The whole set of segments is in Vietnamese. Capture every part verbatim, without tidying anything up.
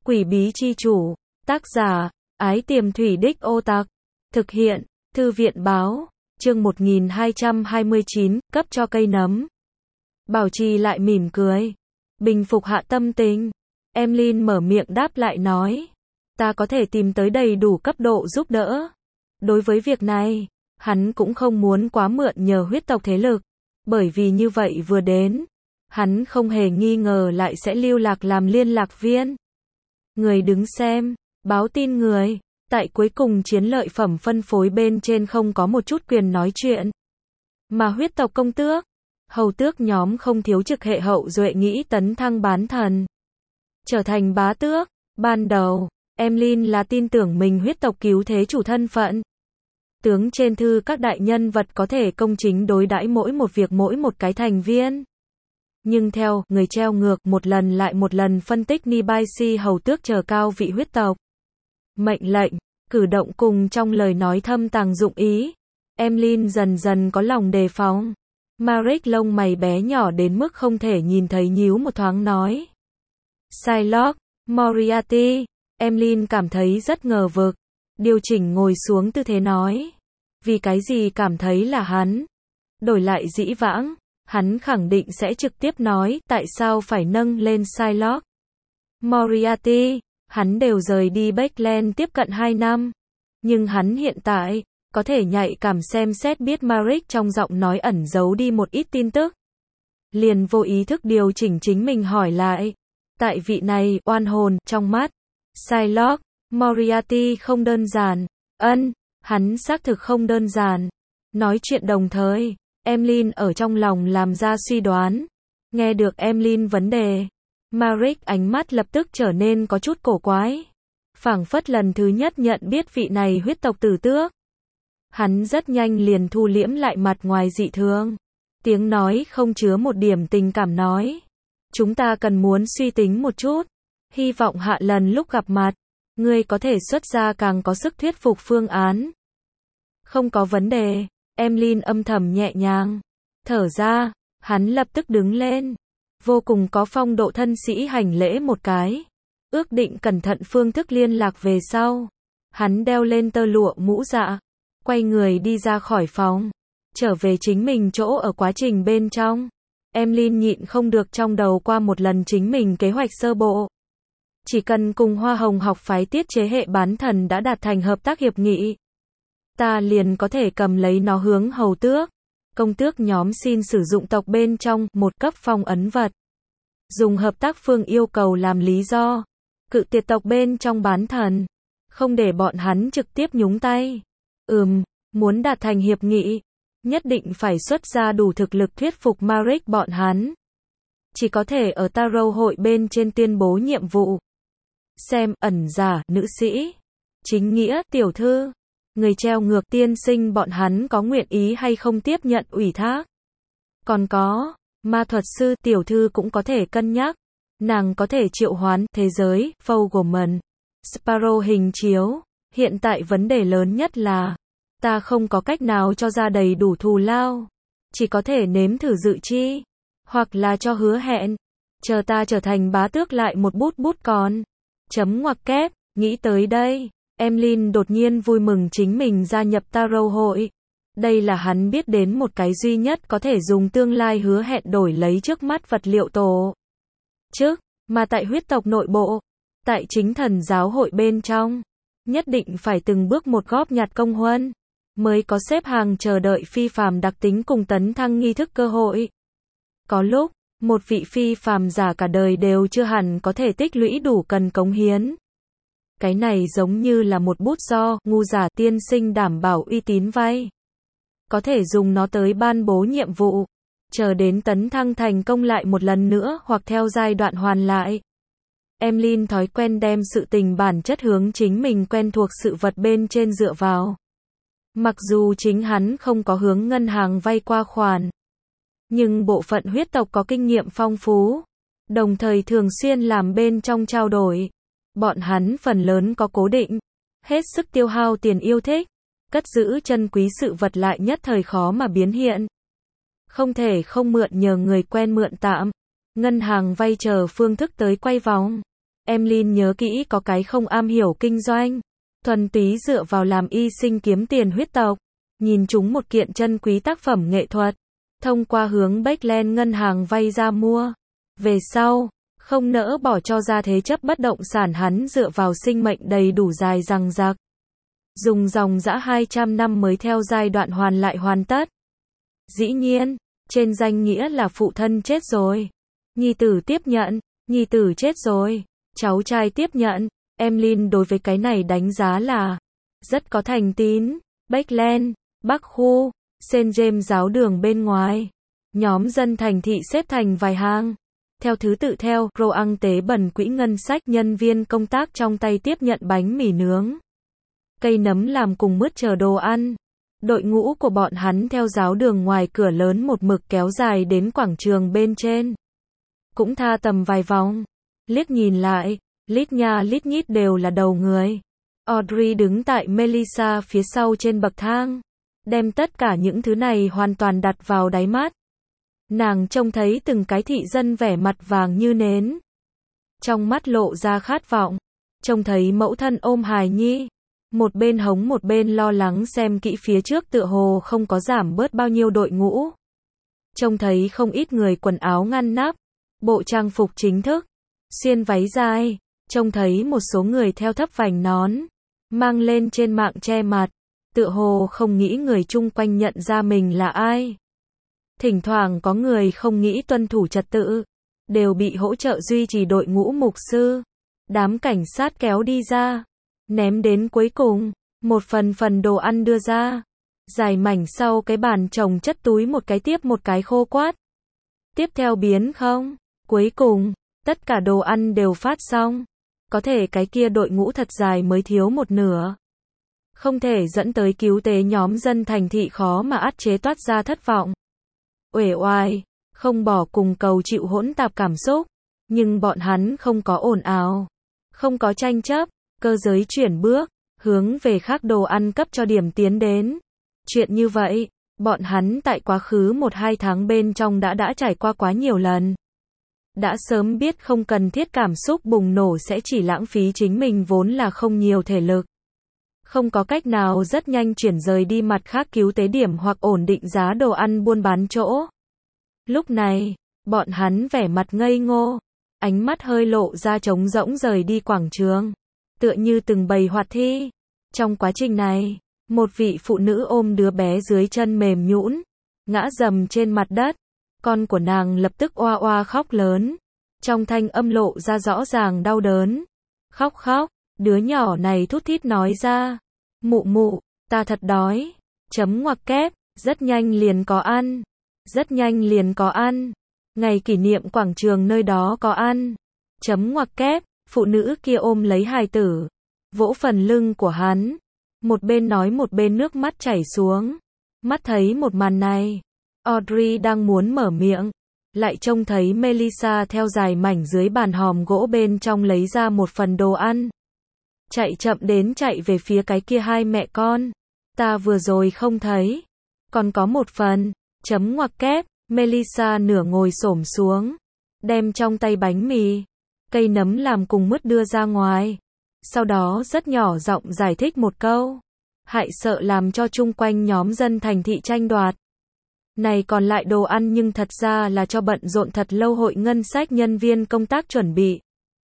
Quỷ bí chi chủ, tác giả, Ái Tiềm Thủy Đích Ô Tặc, thực hiện, Thư viện báo, chương một nghìn hai trăm hai mươi chín, cấp cho cây nấm. Bảo Trì lại mỉm cười, bình phục hạ tâm tình. Emlyn mở miệng đáp lại nói, ta có thể tìm tới đầy đủ cấp độ giúp đỡ. Đối với việc này, hắn cũng không muốn quá mượn nhờ huyết tộc thế lực, bởi vì như vậy vừa đến, hắn không hề nghi ngờ lại sẽ lưu lạc làm liên lạc viên. Người đứng xem, báo tin người, tại cuối cùng chiến lợi phẩm phân phối bên trên không có một chút quyền nói chuyện. Mà huyết tộc công tước, hầu tước nhóm không thiếu trực hệ hậu duệ nghĩ tấn thăng bán thần, trở thành bá tước. Ban đầu, Emlyn là tin tưởng mình huyết tộc cứu thế chủ thân phận. Tướng trên thư các đại nhân vật có thể công chính đối đãi mỗi một việc mỗi một cái thành viên. Nhưng theo người treo ngược một lần lại một lần phân tích Nibaisi hầu tước chờ cao vị huyết tộc. Mệnh lệnh, cử động cùng trong lời nói thâm tàng dụng ý. Emlyn dần dần có lòng đề phòng. Marek lông mày bé nhỏ đến mức không thể nhìn thấy nhíu một thoáng nói. Psylocke, Moriarty. Emlyn cảm thấy rất ngờ vực. Điều chỉnh ngồi xuống tư thế nói. Vì cái gì cảm thấy là hắn? Đổi lại dĩ vãng, hắn khẳng định sẽ trực tiếp nói tại sao phải nâng lên Psylocke. Moriarty, hắn đều rời đi Backland tiếp cận hai năm. Nhưng hắn hiện tại, có thể nhạy cảm xem xét biết Marek trong giọng nói ẩn giấu đi một ít tin tức. Liền vô ý thức điều chỉnh chính mình hỏi lại. Tại vị này, oan hồn, trong mắt, Psylocke, Moriarty không đơn giản. Ân, hắn xác thực không đơn giản. Nói chuyện đồng thời, Emlyn ở trong lòng làm ra suy đoán. Nghe được Emlyn vấn đề, Marek ánh mắt lập tức trở nên có chút cổ quái. Phảng phất lần thứ nhất nhận biết vị này huyết tộc tử tước. Hắn rất nhanh liền thu liễm lại mặt ngoài dị thường. Tiếng nói không chứa một điểm tình cảm nói. Chúng ta cần muốn suy tính một chút. Hy vọng hạ lần lúc gặp mặt, ngươi có thể xuất ra càng có sức thuyết phục phương án. Không có vấn đề. Emlyn âm thầm nhẹ nhàng. Thở ra, hắn lập tức đứng lên. Vô cùng có phong độ thân sĩ hành lễ một cái. Ước định cẩn thận phương thức liên lạc về sau. Hắn đeo lên tơ lụa mũ dạ. Quay người đi ra khỏi phòng. Trở về chính mình chỗ ở quá trình bên trong. Emlyn nhịn không được trong đầu qua một lần chính mình kế hoạch sơ bộ. Chỉ cần cùng Hoa Hồng học phái tiết chế hệ bán thần đã đạt thành hợp tác hiệp nghị. Ta liền có thể cầm lấy nó hướng hầu tước. Công tước nhóm xin sử dụng tộc bên trong một cấp phong ấn vật. Dùng hợp tác phương yêu cầu làm lý do. Cự tuyệt tộc bên trong bán thần. Không để bọn hắn trực tiếp nhúng tay. Ừm, muốn đạt thành hiệp nghị. Nhất định phải xuất ra đủ thực lực thuyết phục Marek bọn hắn. Chỉ có thể ở Tarot hội bên trên tuyên bố nhiệm vụ. Xem, ẩn giả, nữ sĩ. Chính nghĩa, tiểu thư. Người treo ngược tiên sinh bọn hắn có nguyện ý hay không tiếp nhận ủy thác. Còn có, ma thuật sư tiểu thư cũng có thể cân nhắc. Nàng có thể triệu hoán thế giới, Fogelman, Sparrow hình chiếu. Hiện tại vấn đề lớn nhất là, ta không có cách nào cho ra đầy đủ thù lao. Chỉ có thể nếm thử dự chi. Hoặc là cho hứa hẹn. Chờ ta trở thành bá tước lại một bút bút còn. Chấm ngoặc kép, nghĩ tới đây. Emlyn đột nhiên vui mừng chính mình gia nhập Tarot hội. Đây là hắn biết đến một cái duy nhất có thể dùng tương lai hứa hẹn đổi lấy trước mắt vật liệu tổ chức, mà tại huyết tộc nội bộ, tại chính thần giáo hội bên trong, nhất định phải từng bước một góp nhặt công huân, mới có xếp hàng chờ đợi phi phàm đặc tính cùng tấn thăng nghi thức cơ hội. Có lúc, một vị phi phàm giả cả đời đều chưa hẳn có thể tích lũy đủ cần cống hiến. Cái này giống như là một bút do ngu giả tiên sinh đảm bảo uy tín vay. Có thể dùng nó tới ban bố nhiệm vụ. Chờ đến tấn thăng thành công lại một lần nữa hoặc theo giai đoạn hoàn lại. Emlyn thói quen đem sự tình bản chất hướng chính mình quen thuộc sự vật bên trên dựa vào. Mặc dù chính hắn không có hướng ngân hàng vay qua khoản. Nhưng bộ phận huyết tộc có kinh nghiệm phong phú. Đồng thời thường xuyên làm bên trong trao đổi. Bọn hắn phần lớn có cố định, hết sức tiêu hao tiền yêu thích, cất giữ chân quý sự vật lại nhất thời khó mà biến hiện. Không thể không mượn nhờ người quen mượn tạm, ngân hàng vay chờ phương thức tới quay vòng. Emlyn nhớ kỹ có cái không am hiểu kinh doanh, thuần túy dựa vào làm y sinh kiếm tiền huyết tộc, nhìn chúng một kiện chân quý tác phẩm nghệ thuật, thông qua hướng Backland ngân hàng vay ra mua. Về sau, không nỡ bỏ cho ra thế chấp bất động sản, hắn dựa vào sinh mệnh đầy đủ dài dằng dặc, dùng dòng dã hai trăm năm mới theo giai đoạn hoàn lại hoàn tất. Dĩ nhiên, trên danh nghĩa là phụ thân chết rồi, nhi tử tiếp nhận, nhi tử chết rồi, cháu trai tiếp nhận. Emlyn đối với cái này đánh giá là rất có thành tín. Backland, Bắc khu, Saint James giáo đường bên ngoài, nhóm dân thành thị xếp thành vài hàng, theo thứ tự theo rô ăn tế bẩn quỹ ngân sách, nhân viên công tác trong tay tiếp nhận bánh mì nướng, cây nấm làm cùng mứt chờ đồ ăn. Đội ngũ của bọn hắn theo giáo đường ngoài cửa lớn một mực kéo dài đến quảng trường bên trên, cũng tha tầm vài vòng, liếc nhìn lại, lít nha lít nhít đều là đầu người. Audrey đứng tại Melissa phía sau trên bậc thang, đem tất cả những thứ này hoàn toàn đặt vào đáy mắt. Nàng trông thấy từng cái thị dân vẻ mặt vàng như nến, trong mắt lộ ra khát vọng, trông thấy mẫu thân ôm hài nhi, một bên hống một bên lo lắng xem kỹ phía trước tựa hồ không có giảm bớt bao nhiêu đội ngũ. Trông thấy không ít người quần áo ngăn nắp, bộ trang phục chính thức, xuyên váy dài, trông thấy một số người theo thấp vành nón, mang lên trên mạng che mặt, tựa hồ không nghĩ người chung quanh nhận ra mình là ai. Thỉnh thoảng có người không nghĩ tuân thủ trật tự, đều bị hỗ trợ duy trì đội ngũ mục sư, đám cảnh sát kéo đi ra, ném đến cuối cùng, một phần phần đồ ăn đưa ra, dài mảnh sau cái bàn chồng chất túi một cái tiếp một cái khô quát. Tiếp theo biến không, cuối cùng, tất cả đồ ăn đều phát xong, có thể cái kia đội ngũ thật dài mới thiếu một nửa. Không thể dẫn tới cứu tế nhóm dân thành thị khó mà át chế toát ra thất vọng. Uể oải, không bỏ cùng cầu chịu hỗn tạp cảm xúc, nhưng bọn hắn không có ồn ào, không có tranh chấp, cơ giới chuyển bước, hướng về khác đồ ăn cấp cho điểm tiến đến. Chuyện như vậy, bọn hắn tại quá khứ một hai tháng bên trong đã đã trải qua quá nhiều lần. Đã sớm biết không cần thiết cảm xúc bùng nổ sẽ chỉ lãng phí chính mình vốn là không nhiều thể lực. Không có cách nào rất nhanh chuyển rời đi mặt khác cứu tế điểm hoặc ổn định giá đồ ăn buôn bán chỗ. Lúc này, bọn hắn vẻ mặt ngây ngô, ánh mắt hơi lộ ra trống rỗng rời đi quảng trường, tựa như từng bầy hoạt thi. Trong quá trình này, một vị phụ nữ ôm đứa bé dưới chân mềm nhũn, ngã rầm trên mặt đất. Con của nàng lập tức oa oa khóc lớn, trong thanh âm lộ ra rõ ràng đau đớn. Khóc khóc, đứa nhỏ này thút thít nói ra, mụ mụ, ta thật đói, chấm ngoặc kép, rất nhanh liền có ăn, rất nhanh liền có ăn, ngày kỷ niệm quảng trường nơi đó có ăn, chấm ngoặc kép, phụ nữ kia ôm lấy hài tử, vỗ phần lưng của hắn, một bên nói một bên nước mắt chảy xuống. Mắt thấy một màn này, Audrey đang muốn mở miệng, lại trông thấy Melissa theo dài mảnh dưới bàn hòm gỗ bên trong lấy ra một phần đồ ăn. Chạy chậm đến chạy về phía cái kia hai mẹ con. Ta vừa rồi không thấy. Còn có một phần, chấm ngoặc kép, Melissa nửa ngồi xổm xuống, đem trong tay bánh mì, cây nấm làm cùng mứt đưa ra ngoài. Sau đó rất nhỏ giọng giải thích một câu. Hại sợ làm cho chung quanh nhóm dân thành thị tranh đoạt. Này còn lại đồ ăn nhưng thật ra là cho bận rộn thật lâu hội ngân sách nhân viên công tác chuẩn bị.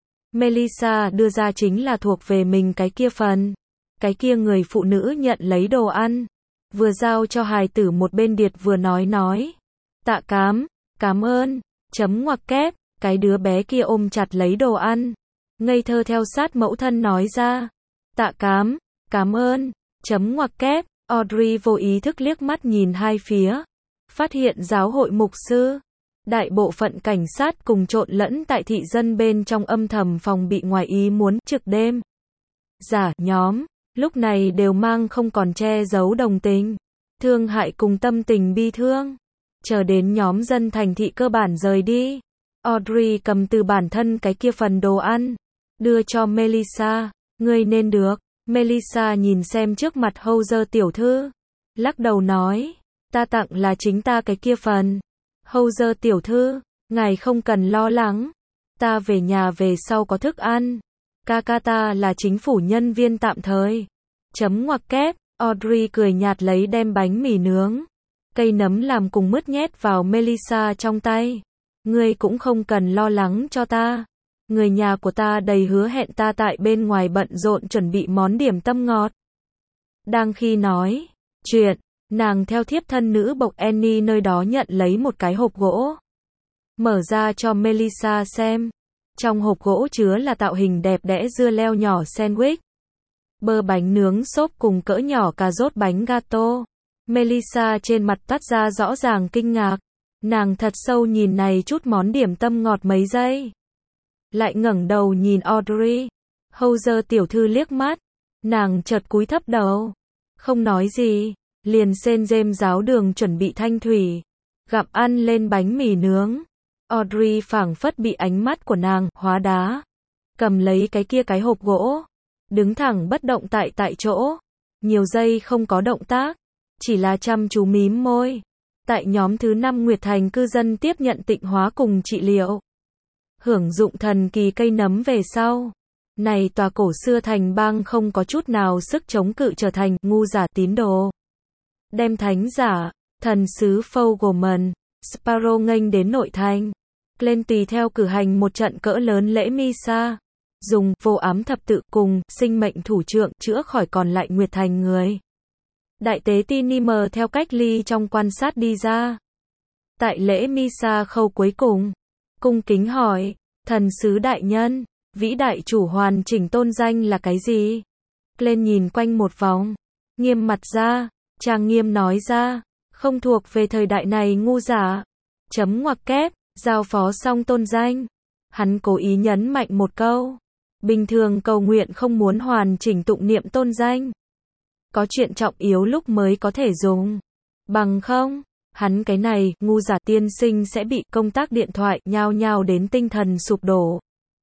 Melissa đưa ra chính là thuộc về mình cái kia phần. Cái kia người phụ nữ nhận lấy đồ ăn, vừa giao cho hài tử một bên điệt vừa nói nói. Tạ cám, cảm ơn, chấm ngoặc kép, cái đứa bé kia ôm chặt lấy đồ ăn. Ngây thơ theo sát mẫu thân nói ra. Tạ cám, cảm ơn, chấm ngoặc kép, Audrey vô ý thức liếc mắt nhìn hai phía. Phát hiện giáo hội mục sư, đại bộ phận cảnh sát cùng trộn lẫn tại thị dân bên trong âm thầm phòng bị ngoài ý muốn trực đêm. Giả nhóm, lúc này đều mang không còn che giấu đồng tình, thương hại cùng tâm tình bi thương. Chờ đến nhóm dân thành thị cơ bản rời đi, Audrey cầm từ bản thân cái kia phần đồ ăn, đưa cho Melissa, ngươi nên được. Melissa nhìn xem trước mặt Hauser tiểu thư, lắc đầu nói. Ta tặng là chính ta cái kia phần. Hauser tiểu thư, ngài không cần lo lắng. Ta về nhà về sau có thức ăn. Ca ca ta là chính phủ nhân viên tạm thời. Chấm ngoặc kép, Audrey cười nhạt lấy đem bánh mì nướng. Cây nấm làm cùng mứt nhét vào Melissa trong tay. Ngươi cũng không cần lo lắng cho ta. Người nhà của ta đầy hứa hẹn ta tại bên ngoài bận rộn chuẩn bị món điểm tâm ngọt. Đang khi nói chuyện, nàng theo thiếp thân nữ bộc Annie nơi đó nhận lấy một cái hộp gỗ. Mở ra cho Melissa xem. Trong hộp gỗ chứa là tạo hình đẹp đẽ dưa leo nhỏ sandwich, bơ bánh nướng xốp cùng cỡ nhỏ cà rốt bánh gato. Melissa trên mặt toát ra rõ ràng kinh ngạc. Nàng thật sâu nhìn này chút món điểm tâm ngọt mấy giây. Lại ngẩng đầu nhìn Audrey. Hauser tiểu thư liếc mắt. Nàng chợt cúi thấp đầu. Không nói gì. Liền xên rêm ráo đường chuẩn bị thanh thủy. Gặm ăn lên bánh mì nướng. Audrey phảng phất bị ánh mắt của nàng hóa đá. Cầm lấy cái kia cái hộp gỗ. Đứng thẳng bất động tại tại chỗ. Nhiều giây không có động tác. Chỉ là chăm chú mím môi. Tại nhóm thứ năm Nguyệt Thành cư dân tiếp nhận tịnh hóa cùng trị liệu. Hưởng dụng thần kỳ cây nấm về sau. Này tòa cổ xưa thành bang không có chút nào sức chống cự trở thành ngu giả tín đồ. Đem thánh giả, thần sứ Fogelman, Sparrow nghênh đến nội thành. Lên tùy theo cử hành một trận cỡ lớn lễ Misa. Dùng vô ám thập tự cùng sinh mệnh thủ trượng chữa khỏi còn lại Nguyệt Thành người. Đại tế Tinimer theo cách ly trong quan sát đi ra. Tại lễ Misa khâu cuối cùng, cung kính hỏi, thần sứ đại nhân, vĩ đại chủ hoàn chỉnh tôn danh là cái gì? Lên nhìn quanh một vòng, nghiêm mặt ra, trang nghiêm nói ra, không thuộc về thời đại này ngu giả. Chấm ngoặc kép, giao phó xong tôn danh. Hắn cố ý nhấn mạnh một câu. Bình thường cầu nguyện không muốn hoàn chỉnh tụng niệm tôn danh. Có chuyện trọng yếu lúc mới có thể dùng. Bằng không, hắn cái này, ngu giả tiên sinh sẽ bị công tác điện thoại nhao nhao đến tinh thần sụp đổ.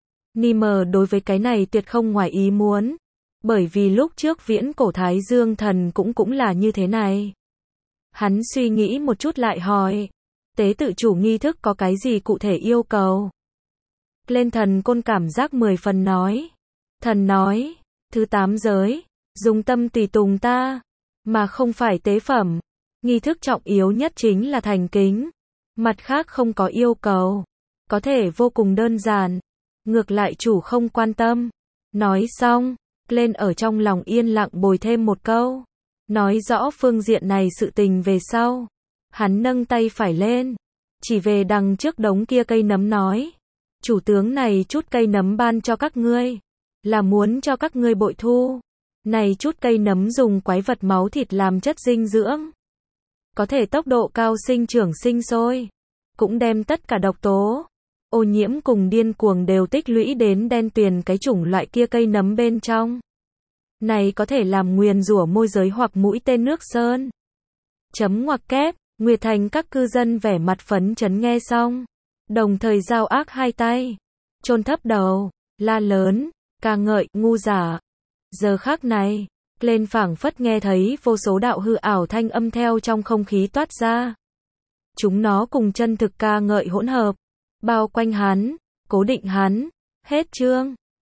Nimer đối với cái này tuyệt không ngoài ý muốn. Bởi vì lúc trước viễn cổ Thái Dương thần cũng cũng là như thế này. Hắn suy nghĩ một chút lại hỏi. Tế tự chủ nghi thức có cái gì cụ thể yêu cầu? Lên thần côn cảm giác mười phần nói. Thần nói, thứ tám giới, dùng tâm tùy tùng ta, mà không phải tế phẩm. Nghi thức trọng yếu nhất chính là thành kính. Mặt khác không có yêu cầu. Có thể vô cùng đơn giản. Ngược lại chủ không quan tâm. Nói xong, lên ở trong lòng yên lặng bồi thêm một câu. Nói rõ phương diện này sự tình về sau. Hắn nâng tay phải lên. Chỉ về đằng trước đống kia cây nấm nói. Chủ tướng này chút cây nấm ban cho các ngươi. Là muốn cho các ngươi bội thu. Này chút cây nấm dùng quái vật máu thịt làm chất dinh dưỡng. Có thể tốc độ cao sinh trưởng sinh sôi. Cũng đem tất cả độc tố, ô nhiễm cùng điên cuồng đều tích lũy đến đen tuyền cái chủng loại kia cây nấm bên trong. Này có thể làm nguyền rủa môi giới hoặc mũi tên nước sơn. Chấm ngoặc kép, Nguyệt Thành các cư dân vẻ mặt phấn chấn nghe xong. Đồng thời giao ác hai tay. Chôn thấp đầu, la lớn, ca ngợi, ngu giả. Giờ khác này, lên phảng phất nghe thấy vô số đạo hư ảo thanh âm theo trong không khí toát ra. Chúng nó cùng chân thực ca ngợi hỗn hợp. Bao quanh hắn, cố định hắn. Hết chương.